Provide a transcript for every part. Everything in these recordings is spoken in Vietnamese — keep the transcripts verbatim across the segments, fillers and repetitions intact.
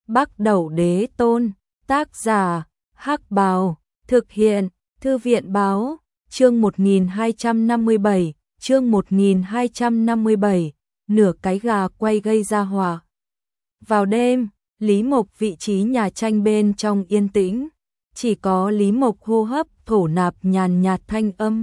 Bắc Đẩu Đế Tôn, tác giả, Hắc Bào, thực hiện, Thư viện báo, chương một nghìn hai trăm năm mươi bảy, chương một nghìn hai trăm năm mươi bảy, nửa cái gà quay gây ra hỏa. Vào đêm, Lý Mộc vị trí nhà tranh bên trong yên tĩnh, chỉ có Lý Mộc hô hấp thổ nạp nhàn nhạt thanh âm.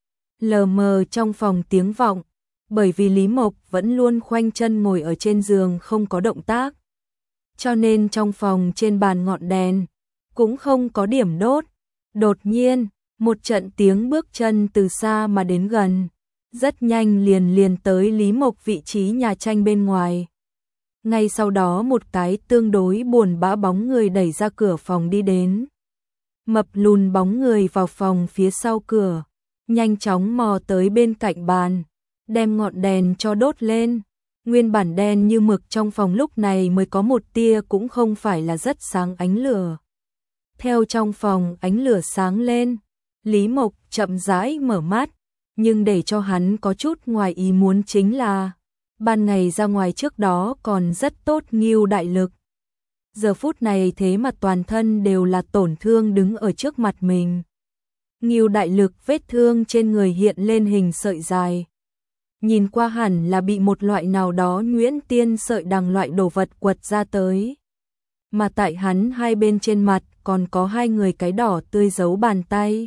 Lờ mờ trong phòng tiếng vọng, bởi vì Lý Mộc vẫn luôn khoanh chân ngồi ở trên giường không có động tác. Cho nên trong phòng trên bàn ngọn đèn, cũng không có điểm đốt. Đột nhiên, một trận tiếng bước chân từ xa mà đến gần, rất nhanh liền liền tới Lý Mộc vị trí nhà tranh bên ngoài. Ngay sau đó một cái tương đối buồn bã bóng người đẩy ra cửa phòng đi đến. Mập lùn bóng người vào phòng phía sau cửa, nhanh chóng mò tới bên cạnh bàn, đem ngọn đèn cho đốt lên. Nguyên bản đen như mực trong phòng lúc này mới có một tia cũng không phải là rất sáng ánh lửa. Theo trong phòng ánh lửa sáng lên, Lý Mộc chậm rãi mở mắt, nhưng để cho hắn có chút ngoài ý muốn chính là ban ngày ra ngoài trước đó còn rất tốt Ngưu Đại Lực. Giờ phút này thế mà toàn thân đều là tổn thương đứng ở trước mặt mình. Ngưu Đại Lực vết thương trên người hiện lên hình sợi dài. Nhìn qua hẳn là bị một loại nào đó nhuyễn tiên sợi đằng loại đồ vật quật ra tới. Mà tại hắn hai bên trên mặt còn có hai người cái đỏ tươi dấu bàn tay.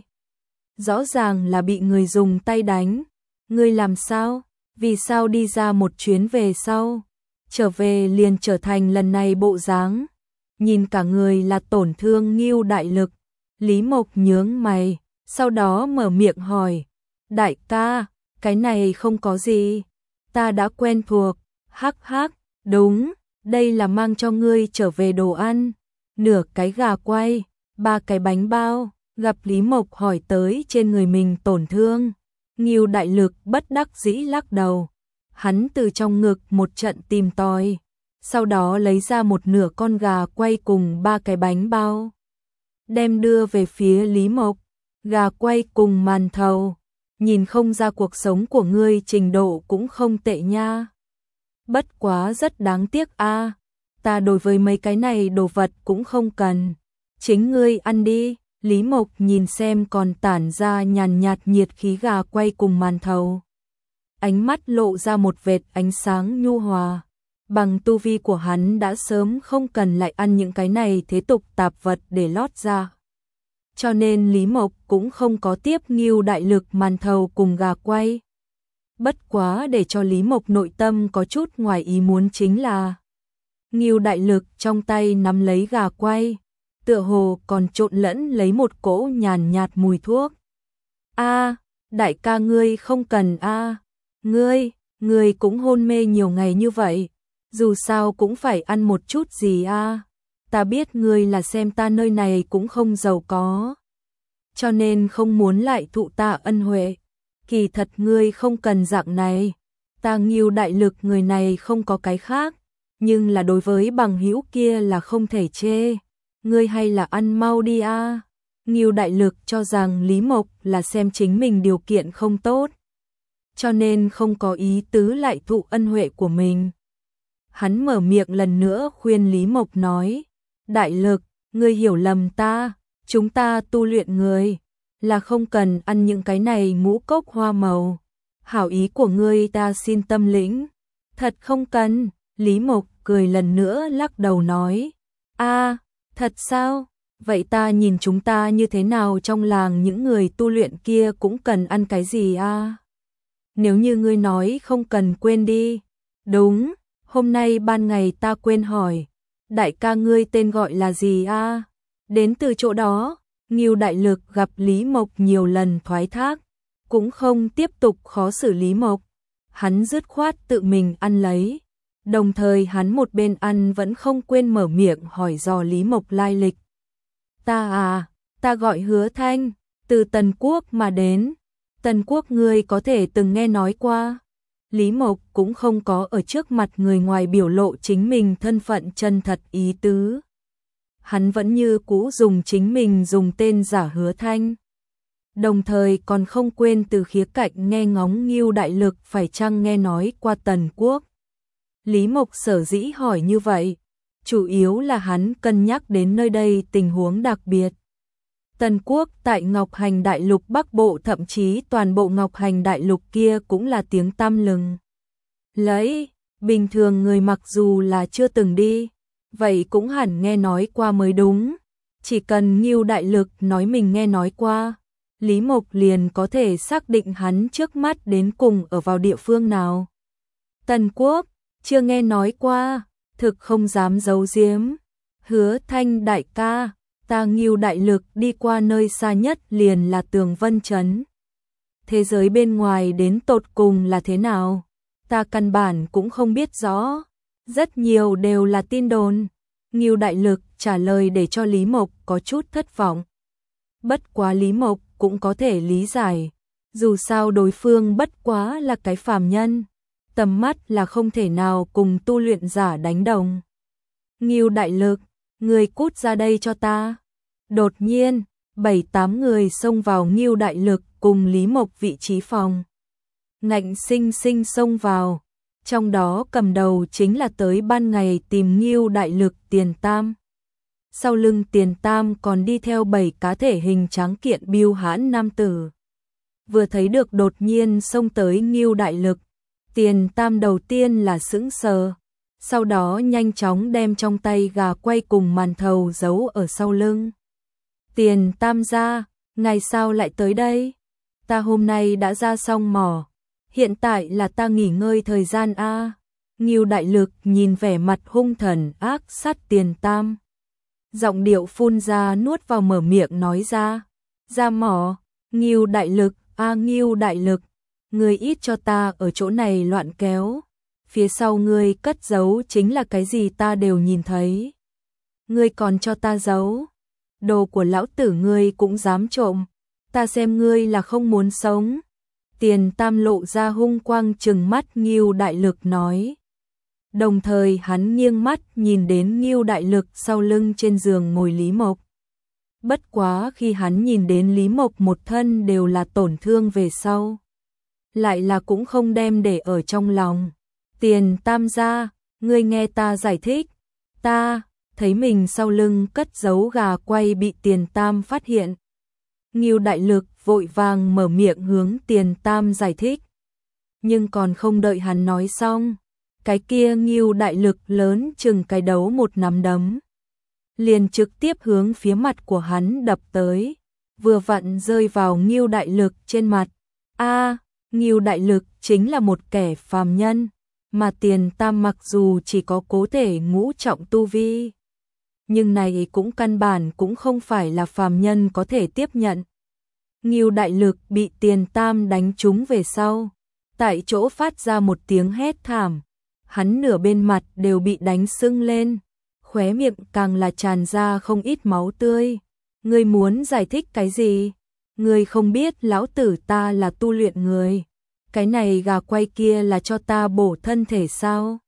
Rõ ràng là bị người dùng tay đánh. Ngươi làm sao? Vì sao đi ra một chuyến về sau? Trở về liền trở thành lần này bộ dáng. Nhìn cả người là tổn thương Ngưu Đại Lực. Lý Mộc nhướng mày, sau đó mở miệng hỏi. Đại ca, cái này không có gì. Ta đã quen thuộc. Hắc hắc, đúng, đây là mang cho ngươi trở về đồ ăn. Nửa cái gà quay, ba cái bánh bao. Gặp Lý Mộc hỏi tới trên người mình tổn thương, Ngưu Đại Lực bất đắc dĩ lắc đầu. Hắn từ trong ngực một trận tìm tòi, sau đó lấy ra một nửa con gà quay cùng ba cái bánh bao, đem đưa về phía Lý Mộc. Gà quay cùng màn thầu, nhìn không ra cuộc sống của ngươi trình độ cũng không tệ nha. Bất quá rất đáng tiếc a, à. Ta đối với mấy cái này đồ vật cũng không cần, chính ngươi ăn đi. Lý Mộc nhìn xem còn tản ra nhàn nhạt nhiệt khí gà quay cùng màn thầu. Ánh mắt lộ ra một vệt ánh sáng nhu hòa. Bằng tu vi của hắn đã sớm không cần lại ăn những cái này thế tục tạp vật để lót ra. Cho nên Lý Mộc cũng không có tiếp Ngưu Đại Lực màn thầu cùng gà quay. Bất quá để cho Lý Mộc nội tâm có chút ngoài ý muốn chính là Ngưu Đại Lực trong tay nắm lấy gà quay, tựa hồ còn trộn lẫn lấy một cỗ nhàn nhạt mùi thuốc. A, đại ca ngươi không cần a, ngươi, ngươi cũng hôn mê nhiều ngày như vậy, dù sao cũng phải ăn một chút gì a. Ta biết ngươi là xem ta nơi này cũng không giàu có, cho nên không muốn lại thụ ta ân huệ. Kỳ thật ngươi không cần dạng này, ta Ngưu Đại Lực người này không có cái khác, nhưng là đối với bằng hữu kia là không thể chê. Ngươi hay là ăn mau đi a. À. Ngưu Đại Lực cho rằng Lý Mộc là xem chính mình điều kiện không tốt, cho nên không có ý tứ lại thụ ân huệ của mình. Hắn mở miệng lần nữa khuyên Lý Mộc nói, Đại Lực, ngươi hiểu lầm ta, chúng ta tu luyện người, là không cần ăn những cái này ngũ cốc hoa màu. Hảo ý của ngươi ta xin tâm lĩnh, thật không cần. Lý Mộc cười lần nữa lắc đầu nói, a, thật sao? Vậy ta nhìn chúng ta như thế nào trong làng những người tu luyện kia cũng cần ăn cái gì a? À? Nếu như ngươi nói không cần quên đi. Đúng, hôm nay ban ngày ta quên hỏi, đại ca ngươi tên gọi là gì a? À? Đến từ chỗ đó. Ngưu Đại Lực gặp Lý Mộc nhiều lần thoái thác, cũng không tiếp tục khó xử Lý Mộc. Hắn dứt khoát tự mình ăn lấy. Đồng thời hắn một bên ăn vẫn không quên mở miệng hỏi dò Lý Mộc lai lịch. Ta à, ta gọi Hứa Thanh, từ Tần Quốc mà đến. Tần Quốc ngươi có thể từng nghe nói qua. Lý Mộc cũng không có ở trước mặt người ngoài biểu lộ chính mình thân phận chân thật ý tứ. Hắn vẫn như cũ dùng chính mình dùng tên giả Hứa Thanh. Đồng thời còn không quên từ khía cạnh nghe ngóng Ngưu Đại Lực phải chăng nghe nói qua Tần Quốc. Lý Mộc sở dĩ hỏi như vậy, chủ yếu là hắn cân nhắc đến nơi đây tình huống đặc biệt. Tần quốc tại Ngọc Hành Đại Lục Bắc Bộ, thậm chí toàn bộ Ngọc Hành Đại Lục kia cũng là tiếng tăm lừng lẫy, bình thường người mặc dù là chưa từng đi, vậy cũng hẳn nghe nói qua mới đúng. Chỉ cần Ngưu Đại Lực nói mình nghe nói qua, Lý Mộc liền có thể xác định hắn trước mắt đến cùng ở vào địa phương nào. Tần quốc, chưa nghe nói qua, thực không dám giấu giếm. Hứa Thanh đại ca, ta Ngưu Đại Lực đi qua nơi xa nhất liền là Tường Vân Trấn. Thế giới bên ngoài đến tột cùng là thế nào? Ta căn bản cũng không biết rõ. Rất nhiều đều là tin đồn. Ngưu Đại Lực trả lời để cho Lý Mộc có chút thất vọng. Bất quá Lý Mộc cũng có thể lý giải. Dù sao đối phương bất quá là cái phàm nhân. Tầm mắt là không thể nào cùng tu luyện giả đánh đồng. Ngưu Đại Lực, người cút ra đây cho ta. Đột nhiên, bảy tám người xông vào Ngưu Đại Lực cùng Lý Mộc vị trí phòng. Ngạnh sinh sinh xông vào, trong đó cầm đầu chính là tới ban ngày tìm Ngưu Đại Lực Tiền Tam. Sau lưng Tiền Tam còn đi theo bảy cá thể hình tráng kiện biêu hãn nam tử. Vừa thấy được đột nhiên xông tới Ngưu Đại Lực, Tiền Tam đầu tiên là sững sờ, sau đó nhanh chóng đem trong tay gà quay cùng màn thầu giấu ở sau lưng. Tiền Tam gia, ngày sao lại tới đây? Ta hôm nay đã ra xong mỏ, hiện tại là ta nghỉ ngơi thời gian a. Ngưu Đại Lực nhìn vẻ mặt hung thần ác sát Tiền Tam, giọng điệu phun ra nuốt vào mở miệng nói ra, ra mỏ. Ngưu Đại Lực, a Ngưu Đại Lực, ngươi ít cho ta ở chỗ này loạn kéo, phía sau ngươi cất giấu chính là cái gì ta đều nhìn thấy. Ngươi còn cho ta giấu, đồ của lão tử ngươi cũng dám trộm, ta xem ngươi là không muốn sống. Tiền Tam lộ ra hung quang trừng mắt Ngưu Đại Lực nói. Đồng thời hắn nghiêng mắt nhìn đến Ngưu Đại Lực sau lưng trên giường ngồi Lý Mộc. Bất quá khi hắn nhìn đến Lý Mộc một thân đều là tổn thương về sau, lại là cũng không đem để ở trong lòng. Tiền Tam gia, ngươi nghe ta giải thích. Ta thấy mình sau lưng cất giấu gà quay bị Tiền Tam phát hiện. Ngưu Đại Lực vội vàng mở miệng hướng Tiền Tam giải thích. Nhưng còn không đợi hắn nói xong, cái kia Ngưu Đại Lực lớn chừng cái đấu một nắm đấm, liền trực tiếp hướng phía mặt của hắn đập tới, vừa vặn rơi vào Ngưu Đại Lực trên mặt. A, Ngưu Đại Lực chính là một kẻ phàm nhân, mà Tiền Tam mặc dù chỉ có cố thể ngũ trọng tu vi, nhưng này cũng căn bản cũng không phải là phàm nhân có thể tiếp nhận. Ngưu Đại Lực bị Tiền Tam đánh trúng về sau, tại chỗ phát ra một tiếng hét thảm, hắn nửa bên mặt đều bị đánh sưng lên, khóe miệng càng là tràn ra không ít máu tươi. Ngươi muốn giải thích cái gì? Ngươi không biết lão tử ta là tu luyện người, cái này gà quay kia là cho ta bổ thân thể sao?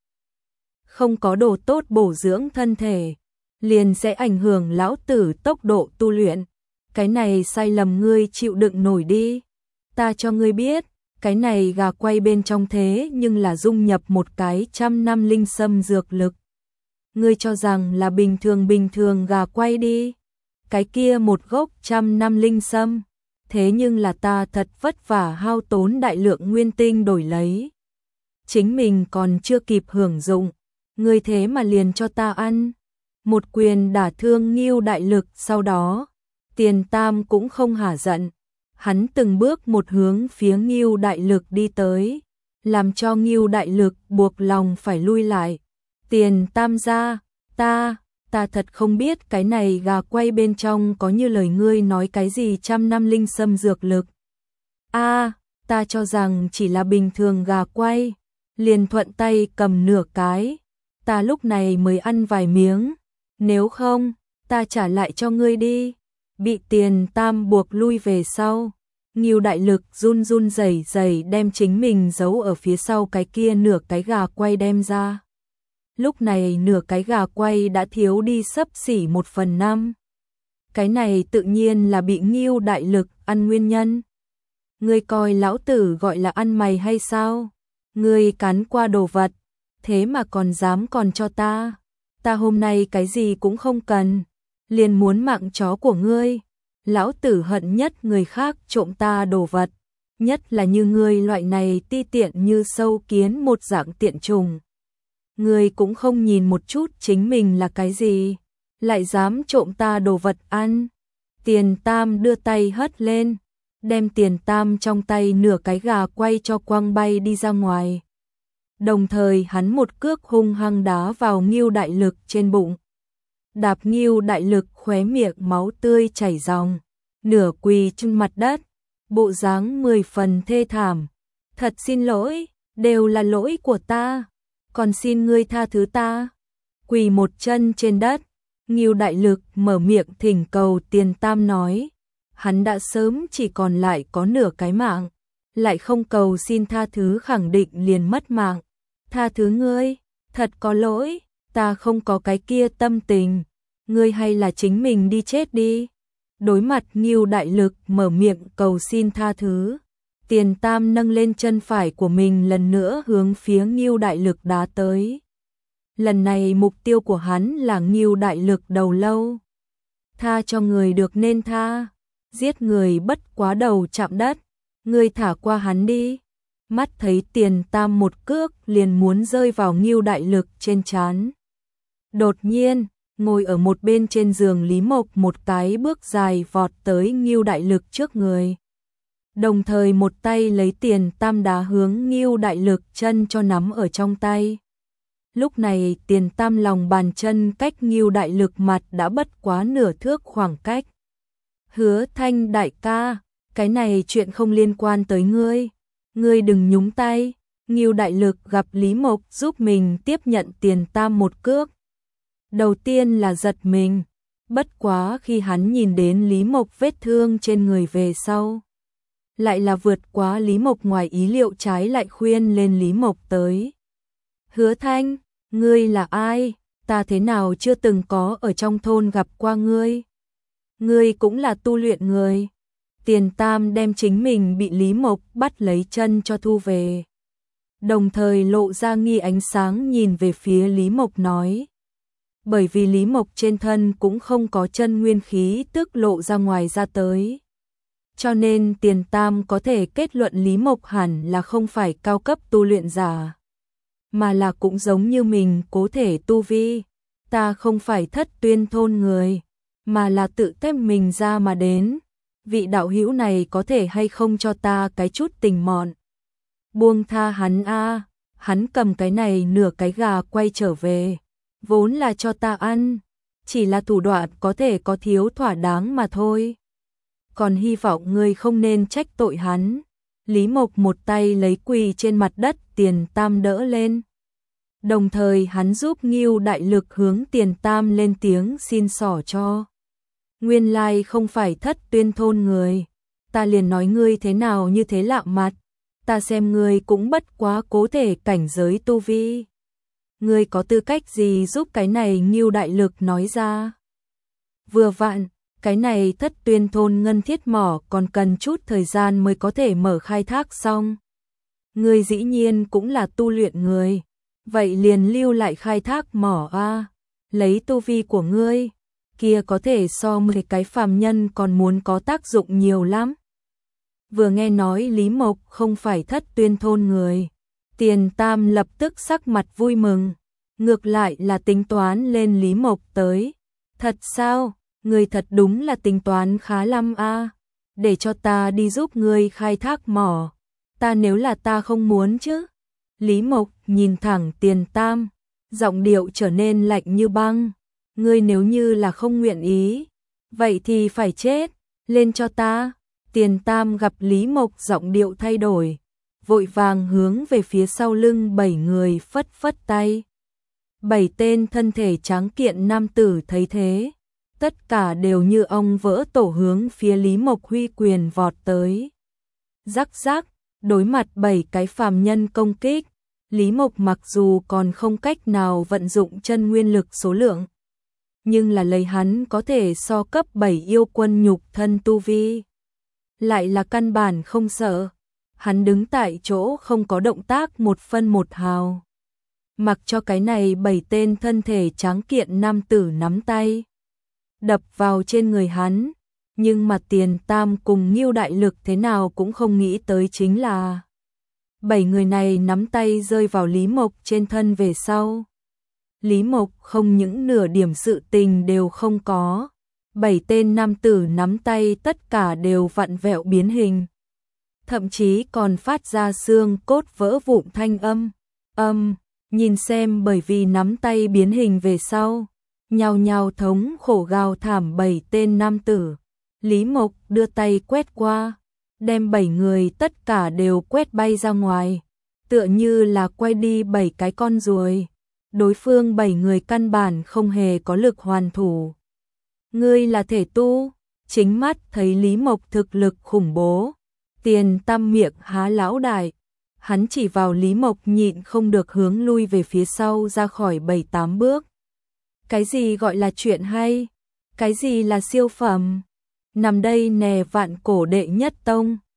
Không có đồ tốt bổ dưỡng thân thể, liền sẽ ảnh hưởng lão tử tốc độ tu luyện. Cái này sai lầm ngươi chịu đựng nổi đi. Ta cho ngươi biết, cái này gà quay bên trong thế nhưng là dung nhập một cái trăm năm linh sâm dược lực. Ngươi cho rằng là bình thường bình thường gà quay đi. Cái kia một gốc trăm năm linh sâm, thế nhưng là ta thật vất vả hao tốn đại lượng nguyên tinh đổi lấy. Chính mình còn chưa kịp hưởng dụng, ngươi thế mà liền cho ta ăn. Một quyền đả thương Ngưu Đại Lực, sau đó Tiền Tam cũng không hả giận, hắn từng bước một hướng phía Ngưu Đại Lực đi tới, làm cho Ngưu Đại Lực buộc lòng phải lui lại. Tiền Tam gia, ta, ta thật không biết cái này gà quay bên trong có như lời ngươi nói cái gì trăm năm linh sâm dược lực. A, ta cho rằng chỉ là bình thường gà quay, liền thuận tay cầm nửa cái, ta lúc này mới ăn vài miếng, nếu không, ta trả lại cho ngươi đi. Bị Tiền Tam buộc lui về sau, Ngưu Đại Lực run run rẩy rẩy đem chính mình giấu ở phía sau cái kia nửa cái gà quay đem ra. Lúc này nửa cái gà quay đã thiếu đi xấp xỉ một phần năm. Cái này tự nhiên là bị Ngưu Đại Lực ăn nguyên nhân. Ngươi coi lão tử gọi là ăn mày hay sao? Ngươi cắn qua đồ vật, thế mà còn dám còn cho ta. ta hôm nay cái gì cũng không cần, liền muốn mạng chó của ngươi. Lão tử hận nhất người khác trộm ta đồ vật, nhất là như ngươi loại này ti tiện như sâu kiến một dạng tiện trùng. Ngươi cũng không nhìn một chút chính mình là cái gì, lại dám trộm ta đồ vật ăn. Tiền Tam đưa tay hất lên, đem Tiền Tam trong tay nửa cái gà quay cho quăng bay đi ra ngoài. Đồng thời hắn một cước hung hăng đá vào Ngưu Đại Lực trên bụng. Đạp Ngưu Đại Lực khóe miệng máu tươi chảy ròng, nửa quỳ trên mặt đất, bộ dáng mười phần thê thảm. Thật xin lỗi, đều là lỗi của ta, còn xin ngươi tha thứ ta. Quỳ một chân trên đất, Ngưu Đại Lực mở miệng thỉnh cầu Tiền Tam nói, hắn đã sớm chỉ còn lại có nửa cái mạng, lại không cầu xin tha thứ khẳng định liền mất mạng. Tha thứ ngươi, thật có lỗi, ta không có cái kia tâm tình, ngươi hay là chính mình đi chết đi. Đối mặt Ngưu Đại Lực mở miệng cầu xin tha thứ, Tiền Tam nâng lên chân phải của mình lần nữa hướng phía Ngưu Đại Lực đá tới. Lần này mục tiêu của hắn là Ngưu Đại Lực đầu lâu. Tha cho người được nên tha, giết người bất quá đầu chạm đất, ngươi thả qua hắn đi. Mắt thấy Tiền Tam một cước liền muốn rơi vào Ngưu Đại Lực trên trán. Đột nhiên, ngồi ở một bên trên giường Lý Mộc một cái bước dài vọt tới Ngưu Đại Lực trước người. Đồng thời một tay lấy Tiền Tam đá hướng Ngưu Đại Lực chân cho nắm ở trong tay. Lúc này Tiền Tam lòng bàn chân cách Ngưu Đại Lực mặt đã bất quá nửa thước khoảng cách. Hứa Thanh đại ca, cái này chuyện không liên quan tới ngươi, ngươi đừng nhúng tay. Ngưu Đại Lực gặp Lý Mộc giúp mình tiếp nhận Tiền Tam một cước. Đầu tiên là giật mình, bất quá khi hắn nhìn đến Lý Mộc vết thương trên người về sau, lại là vượt quá Lý Mộc ngoài ý liệu, trái lại khuyên lên Lý Mộc tới. Hứa Thanh, ngươi là ai? Ta thế nào chưa từng có ở trong thôn gặp qua ngươi? Ngươi cũng là tu luyện người. Tiền Tam đem chính mình bị Lý Mộc bắt lấy chân cho thu về. Đồng thời lộ ra nghi ánh sáng nhìn về phía Lý Mộc nói. Bởi vì Lý Mộc trên thân cũng không có chân nguyên khí tức lộ ra ngoài ra tới. Cho nên Tiền Tam có thể kết luận Lý Mộc hẳn là không phải cao cấp tu luyện giả, mà là cũng giống như mình cố thể tu vi. Ta không phải Thất Tuyên thôn người, mà là tự thêm mình ra mà đến. Vị đạo hữu này có thể hay không cho ta cái chút tình mọn? Buông tha hắn a, hắn cầm cái này nửa cái gà quay trở về, vốn là cho ta ăn, chỉ là thủ đoạn có thể có thiếu thỏa đáng mà thôi. Còn hy vọng ngươi không nên trách tội hắn. Lý Mộc một tay lấy quỳ trên mặt đất Tiền Tam đỡ lên. Đồng thời hắn giúp Ngưu Đại Lực hướng Tiền Tam lên tiếng xin xỏ cho. Nguyên lai không phải Thất Tuyên thôn người, ta liền nói ngươi thế nào như thế lạ mặt, ta xem ngươi cũng bất quá cố thể cảnh giới tu vi. Ngươi có tư cách gì giúp cái này? Ngưu Đại Lực nói ra. Vừa vặn, cái này Thất Tuyên thôn ngân thiết mỏ còn cần chút thời gian mới có thể mở khai thác xong. Ngươi dĩ nhiên cũng là tu luyện người, vậy liền lưu lại khai thác mỏ a, lấy tu vi của ngươi, kia có thể so với cái phàm nhân còn muốn có tác dụng nhiều lắm. Vừa nghe nói Lý Mộc không phải Thất Tuyên thôn người, Tiền Tam lập tức sắc mặt vui mừng, ngược lại là tính toán lên Lý Mộc tới. Thật sao? Ngươi thật đúng là tính toán khá lắm a, để cho ta đi giúp ngươi khai thác mỏ. Ta nếu là ta không muốn chứ? Lý Mộc nhìn thẳng Tiền Tam, giọng điệu trở nên lạnh như băng. Ngươi nếu như là không nguyện ý, vậy thì phải chết, lên cho ta. Tiền Tam gặp Lý Mộc giọng điệu thay đổi, vội vàng hướng về phía sau lưng bảy người phất phất tay. Bảy tên thân thể tráng kiện nam tử thấy thế, tất cả đều như ong vỡ tổ hướng phía Lý Mộc huy quyền vọt tới. Rắc rắc, đối mặt bảy cái phàm nhân công kích, Lý Mộc mặc dù còn không cách nào vận dụng chân nguyên lực số lượng, nhưng là lấy hắn có thể so cấp bảy yêu quân nhục thân tu vi, lại là căn bản không sợ. Hắn đứng tại chỗ không có động tác một phân một hào. mặc cho cái này bảy tên thân thể tráng kiện nam tử nắm tay đập vào trên người hắn, nhưng mà Tiền Tam cùng Ngưu Đại Lực thế nào cũng không nghĩ tới chính là bảy người này nắm tay rơi vào Lý Mộc trên thân về sau. Lý Mộc không những nửa điểm sự tình đều không có, bảy tên nam tử nắm tay tất cả đều vặn vẹo biến hình, thậm chí còn phát ra xương cốt vỡ vụn thanh âm. Âm, nhìn xem bởi vì nắm tay biến hình về sau, nhao nhao thống khổ gào thảm bảy tên nam tử. Lý Mộc đưa tay quét qua, đem bảy người tất cả đều quét bay ra ngoài, tựa như là quay đi bảy cái con ruồi. Đối phương bảy người căn bản không hề có lực hoàn thủ. Ngươi là thể tu? Chính mắt thấy Lý Mộc thực lực khủng bố, Tiền Tam miệng há lão đại, hắn chỉ vào Lý Mộc nhịn không được hướng lui về phía sau ra khỏi bảy tám bước. Cái gì gọi là chuyện hay? Cái gì là siêu phẩm? Nằm đây nè vạn cổ đệ nhất tông,